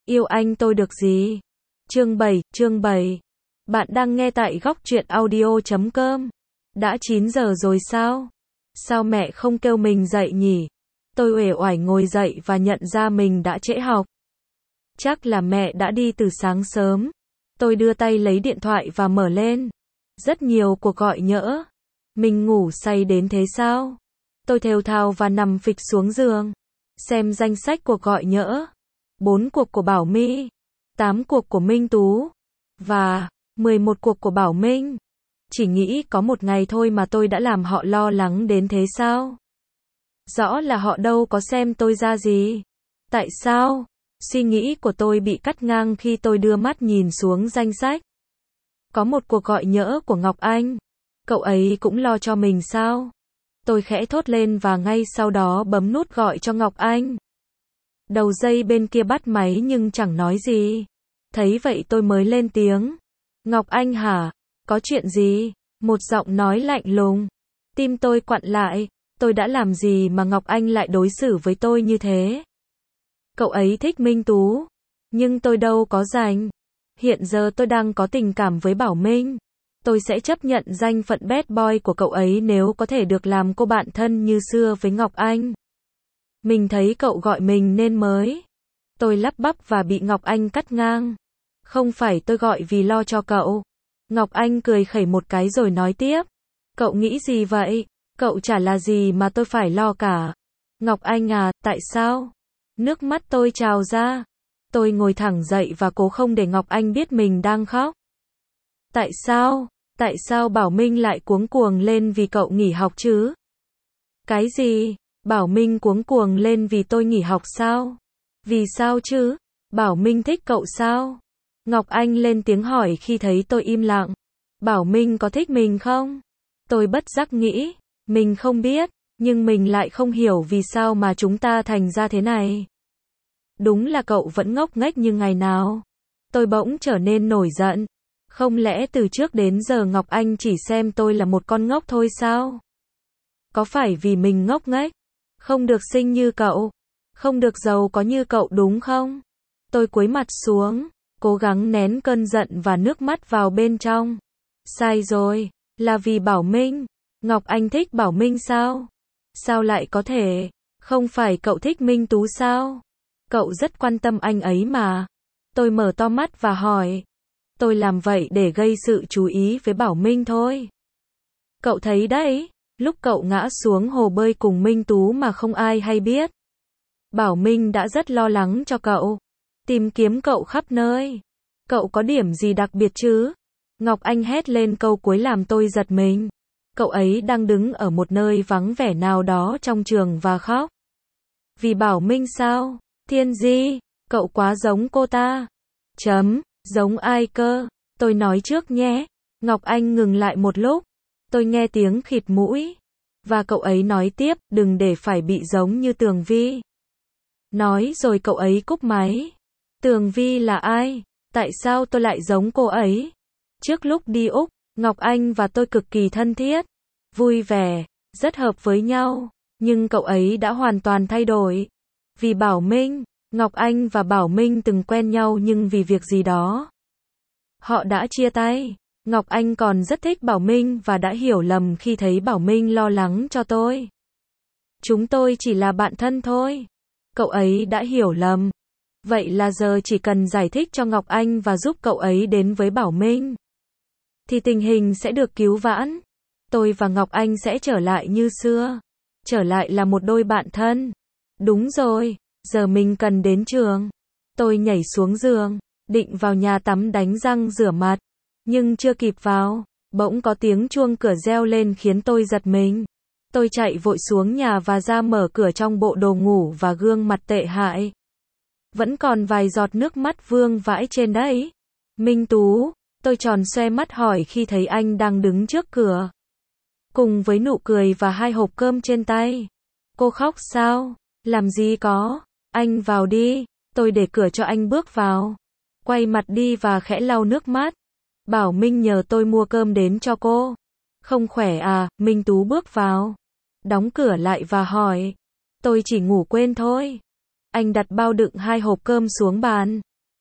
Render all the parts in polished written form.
Yêu anh tôi được gì? Chương 7. Bạn đang nghe tại góc truyện audio.com. Đã 9 giờ rồi sao? Sao mẹ không kêu mình dậy nhỉ? Tôi uể oải ngồi dậy và nhận ra mình đã trễ học. Chắc là mẹ đã đi từ sáng sớm. Tôi đưa tay lấy điện thoại và mở lên. Rất nhiều cuộc gọi nhỡ. Mình ngủ say đến thế sao? Tôi thều thào và nằm phịch xuống giường. Xem danh sách cuộc gọi nhỡ. 4 cuộc của Bảo My, 8 cuộc của Minh Tú, và 11 cuộc của Bảo Minh. Chỉ nghĩ có một ngày thôi mà tôi đã làm họ lo lắng đến thế sao? Rõ là họ đâu có xem tôi ra gì. Tại sao? Suy nghĩ của tôi bị cắt ngang khi tôi đưa mắt nhìn xuống danh sách. Có một cuộc gọi nhỡ của Ngọc Anh. Cậu ấy cũng lo cho mình sao? Tôi khẽ thốt lên và ngay sau đó bấm nút gọi cho Ngọc Anh. Đầu dây bên kia bắt máy nhưng chẳng nói gì. Thấy vậy tôi mới lên tiếng. Ngọc Anh hả? Có chuyện gì? Một giọng nói lạnh lùng. Tim tôi quặn lại. Tôi đã làm gì mà Ngọc Anh lại đối xử với tôi như thế? Cậu ấy thích Minh Tú. Nhưng tôi đâu có rành. Hiện giờ tôi đang có tình cảm với Bảo Minh. Tôi sẽ chấp nhận danh phận bad boy của cậu ấy nếu có thể được làm cô bạn thân như xưa với Ngọc Anh. Mình thấy cậu gọi mình nên mới. Tôi lắp bắp và bị Ngọc Anh cắt ngang. Không phải tôi gọi vì lo cho cậu. Ngọc Anh cười khẩy một cái rồi nói tiếp. Cậu nghĩ gì vậy? Cậu chả là gì mà tôi phải lo cả. Ngọc Anh à, tại sao? Nước mắt tôi trào ra. Tôi ngồi thẳng dậy và cố không để Ngọc Anh biết mình đang khóc. Tại sao? Tại sao Bảo Minh lại cuống cuồng lên vì cậu nghỉ học chứ? Cái gì? Bảo Minh cuống cuồng lên vì tôi nghỉ học sao? Vì sao chứ? Bảo Minh thích cậu sao? Ngọc Anh lên tiếng hỏi khi thấy tôi im lặng. Bảo Minh có thích mình không? Tôi bất giác nghĩ, mình không biết, nhưng mình lại không hiểu vì sao mà chúng ta thành ra thế này. Đúng là cậu vẫn ngốc nghếch như ngày nào. Tôi bỗng trở nên nổi giận. Không lẽ từ trước đến giờ Ngọc Anh chỉ xem tôi là một con ngốc thôi sao? Có phải vì mình ngốc nghếch? Không được xinh như cậu, không được giàu có như cậu đúng không? Tôi cúi mặt xuống, cố gắng nén cơn giận và nước mắt vào bên trong. Sai rồi, là vì Bảo Minh. Ngọc Anh thích Bảo Minh sao? Sao lại có thể? Không phải cậu thích Minh Tú sao? Cậu rất quan tâm anh ấy mà. Tôi mở to mắt và hỏi. Tôi làm vậy để gây sự chú ý với Bảo Minh thôi. Cậu thấy đấy. Lúc cậu ngã xuống hồ bơi cùng Minh Tú mà không ai hay biết. Bảo Minh đã rất lo lắng cho cậu. Tìm kiếm cậu khắp nơi. Cậu có điểm gì đặc biệt chứ? Ngọc Anh hét lên câu cuối làm tôi giật mình. Cậu ấy đang đứng ở một nơi vắng vẻ nào đó trong trường và khóc. Vì Bảo Minh sao? Thiên Di, cậu quá giống cô ta. Giống ai cơ? Tôi nói trước nhé. Ngọc Anh ngừng lại một lúc. Tôi nghe tiếng khịt mũi. Và cậu ấy nói tiếp, đừng để phải bị giống như Tường Vi. Nói rồi cậu ấy cúp máy. Tường Vi là ai? Tại sao tôi lại giống cô ấy? Trước lúc đi Úc, Ngọc Anh và tôi cực kỳ thân thiết, vui vẻ, rất hợp với nhau. Nhưng cậu ấy đã hoàn toàn thay đổi. Vì Bảo Minh, Ngọc Anh và Bảo Minh từng quen nhau nhưng vì việc gì đó, họ đã chia tay. Ngọc Anh còn rất thích Bảo Minh và đã hiểu lầm khi thấy Bảo Minh lo lắng cho tôi. Chúng tôi chỉ là bạn thân thôi. Cậu ấy đã hiểu lầm. Vậy là giờ chỉ cần giải thích cho Ngọc Anh và giúp cậu ấy đến với Bảo Minh, thì tình hình sẽ được cứu vãn. Tôi và Ngọc Anh sẽ trở lại như xưa. Trở lại là một đôi bạn thân. Đúng rồi, giờ mình cần đến trường. Tôi nhảy xuống giường, định vào nhà tắm đánh răng rửa mặt. Nhưng chưa kịp vào, bỗng có tiếng chuông cửa reo lên khiến tôi giật mình. Tôi chạy vội xuống nhà và ra mở cửa trong bộ đồ ngủ và gương mặt tệ hại. Vẫn còn vài giọt nước mắt vương vãi trên đấy. Minh Tú, tôi tròn xoe mắt hỏi khi thấy anh đang đứng trước cửa. Cùng với nụ cười và 2 hộp cơm trên tay. Cô khóc sao? Làm gì có? Anh vào đi. Tôi để cửa cho anh bước vào. Quay mặt đi và khẽ lau nước mắt. Bảo Minh nhờ tôi mua cơm đến cho cô. Không khỏe à? Minh Tú bước vào. Đóng cửa lại và hỏi. Tôi chỉ ngủ quên thôi. Anh đặt bao đựng 2 hộp cơm xuống bàn.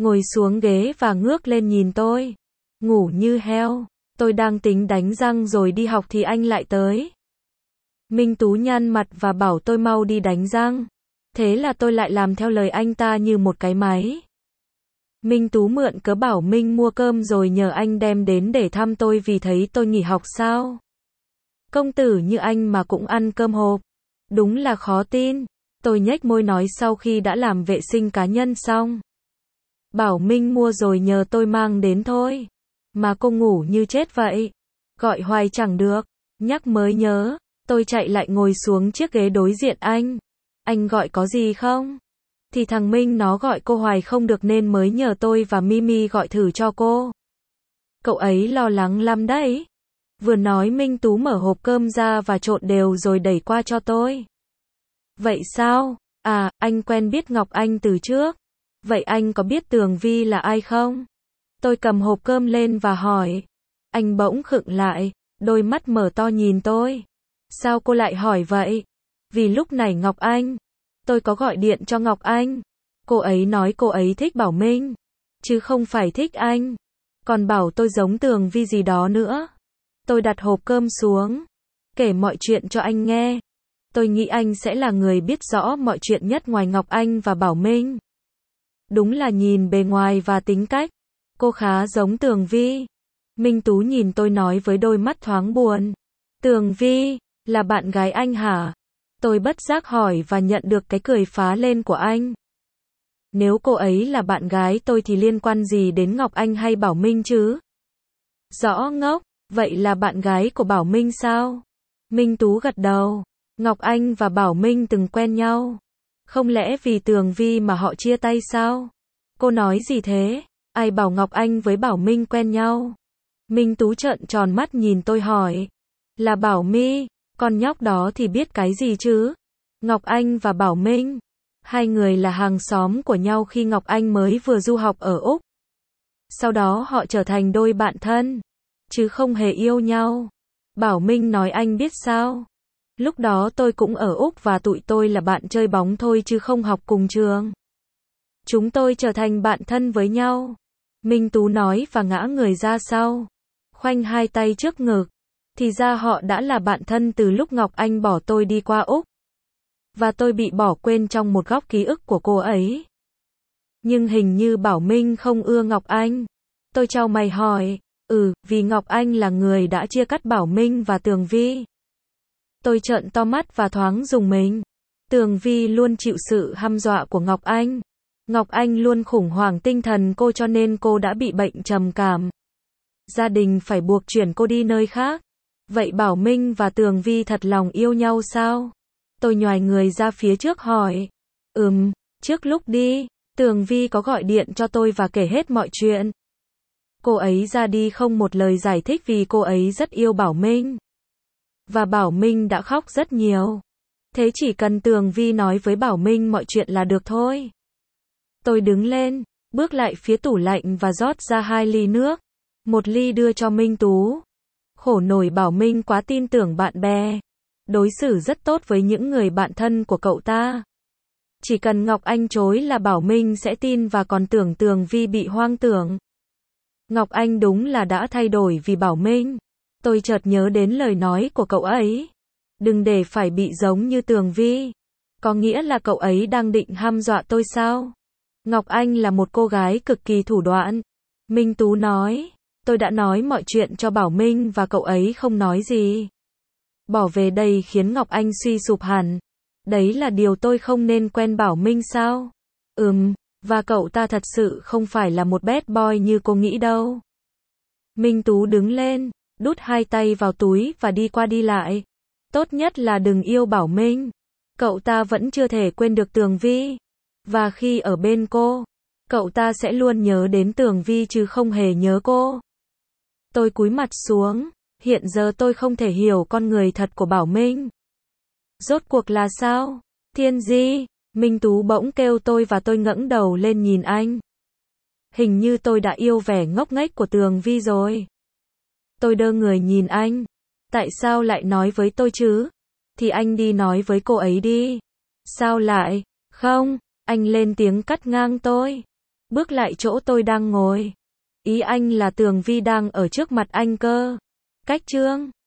ngồi xuống ghế và ngước lên nhìn tôi. Ngủ như heo. Tôi đang tính đánh răng rồi đi học thì anh lại tới. Minh Tú nhăn mặt và bảo tôi mau đi đánh răng. Thế là tôi lại làm theo lời anh ta như một cái máy. Minh Tú mượn cớ bảo Minh mua cơm rồi nhờ anh đem đến để thăm tôi vì thấy tôi nghỉ học sao. Công tử như anh mà cũng ăn cơm hộp. Đúng là khó tin. Tôi nhếch môi nói sau khi đã làm vệ sinh cá nhân xong. Bảo Minh mua rồi nhờ tôi mang đến thôi. Mà cô ngủ như chết vậy. Gọi hoài chẳng được. Nhắc mới nhớ. Tôi chạy lại ngồi xuống chiếc ghế đối diện anh. Anh gọi có gì không? Thì thằng Minh nó gọi cô hoài không được nên mới nhờ tôi và Mimi gọi thử cho cô. Cậu ấy lo lắng lắm đấy. Vừa nói Minh Tú mở hộp cơm ra và trộn đều rồi đẩy qua cho tôi. Vậy sao? À, anh quen biết Ngọc Anh từ trước. Vậy anh có biết Tường Vi là ai không? Tôi cầm hộp cơm lên và hỏi. Anh bỗng khựng lại, đôi mắt mở to nhìn tôi. Sao cô lại hỏi vậy? Vì lúc này Ngọc Anh. Tôi có gọi điện cho Ngọc Anh. Cô ấy nói cô ấy thích Bảo Minh. Chứ không phải thích anh. Còn bảo tôi giống Tường Vi gì đó nữa. Tôi đặt hộp cơm xuống. Kể mọi chuyện cho anh nghe. Tôi nghĩ anh sẽ là người biết rõ mọi chuyện nhất ngoài Ngọc Anh và Bảo Minh. Đúng là nhìn bề ngoài và tính cách. Cô khá giống Tường Vi. Minh Tú nhìn tôi nói với đôi mắt thoáng buồn. Tường Vi, là bạn gái anh hả? Tôi bất giác hỏi và nhận được cái cười phá lên của anh. Nếu cô ấy là bạn gái tôi thì liên quan gì đến Ngọc Anh hay Bảo Minh chứ? Rõ ngốc, vậy là bạn gái của Bảo Minh sao? Minh Tú gật đầu. Ngọc Anh và Bảo Minh từng quen nhau. Không lẽ vì Tường Vi mà họ chia tay sao? Cô nói gì thế? Ai bảo Ngọc Anh với Bảo Minh quen nhau? Minh Tú trợn tròn mắt nhìn tôi hỏi. Là Bảo My, con nhóc đó thì biết cái gì chứ? Ngọc Anh và Bảo Minh, hai người là hàng xóm của nhau khi Ngọc Anh mới vừa du học ở Úc. Sau đó họ trở thành đôi bạn thân, chứ không hề yêu nhau. Bảo Minh nói anh biết sao? Lúc đó tôi cũng ở Úc và tụi tôi là bạn chơi bóng thôi chứ không học cùng trường. Chúng tôi trở thành bạn thân với nhau. Minh Tú nói và ngã người ra sau, khoanh hai tay trước ngực. Thì ra họ đã là bạn thân từ lúc Ngọc Anh bỏ tôi đi qua Úc. Và tôi bị bỏ quên trong một góc ký ức của cô ấy. Nhưng hình như Bảo Minh không ưa Ngọc Anh. Tôi chau mày hỏi. Vì Ngọc Anh là người đã chia cắt Bảo Minh và Tường Vi. Tôi trợn to mắt và thoáng rùng mình. Tường Vi luôn chịu sự hăm dọa của Ngọc Anh. Ngọc Anh luôn khủng hoảng tinh thần cô cho nên cô đã bị bệnh trầm cảm. Gia đình phải buộc chuyển cô đi nơi khác. Vậy Bảo Minh và Tường Vi thật lòng yêu nhau sao? Tôi nhoài người ra phía trước hỏi. Trước lúc đi, Tường Vi có gọi điện cho tôi và kể hết mọi chuyện. Cô ấy ra đi không một lời giải thích vì cô ấy rất yêu Bảo Minh. Và Bảo Minh đã khóc rất nhiều. Thế chỉ cần Tường Vi nói với Bảo Minh mọi chuyện là được thôi. Tôi đứng lên, bước lại phía tủ lạnh và rót ra 2 ly nước. Một ly đưa cho Minh Tú. Khổ nổi Bảo Minh quá tin tưởng bạn bè. Đối xử rất tốt với những người bạn thân của cậu ta. Chỉ cần Ngọc Anh chối là Bảo Minh sẽ tin và còn tưởng Tường Vi bị hoang tưởng. Ngọc Anh đúng là đã thay đổi vì Bảo Minh. Tôi chợt nhớ đến lời nói của cậu ấy. Đừng để phải bị giống như Tường Vi. Có nghĩa là cậu ấy đang định hăm dọa tôi sao? Ngọc Anh là một cô gái cực kỳ thủ đoạn. Minh Tú nói. Tôi đã nói mọi chuyện cho Bảo Minh và cậu ấy không nói gì. Bỏ về đây khiến Ngọc Anh suy sụp hẳn. Đấy là điều tôi không nên quen Bảo Minh sao? Và cậu ta thật sự không phải là một bad boy như cô nghĩ đâu. Minh Tú đứng lên, đút 2 tay vào túi và đi qua đi lại. Tốt nhất là đừng yêu Bảo Minh. Cậu ta vẫn chưa thể quên được Tường Vi. Và khi ở bên cô, cậu ta sẽ luôn nhớ đến Tường Vi chứ không hề nhớ cô. Tôi cúi mặt xuống. Hiện giờ tôi không thể hiểu con người thật của Bảo Minh. Rốt cuộc là sao? Thiên Di, Minh Tú bỗng kêu tôi và tôi ngẩng đầu lên nhìn anh. Hình như tôi đã yêu vẻ ngốc nghếch của Tường Vi rồi. Tôi đơ người nhìn anh. Tại sao lại nói với tôi chứ? Thì anh đi nói với cô ấy đi. Sao lại? Không, anh lên tiếng cắt ngang tôi. bước lại chỗ tôi đang ngồi. Ý anh là Tường Vi đang ở trước mặt anh cơ. Cách Trương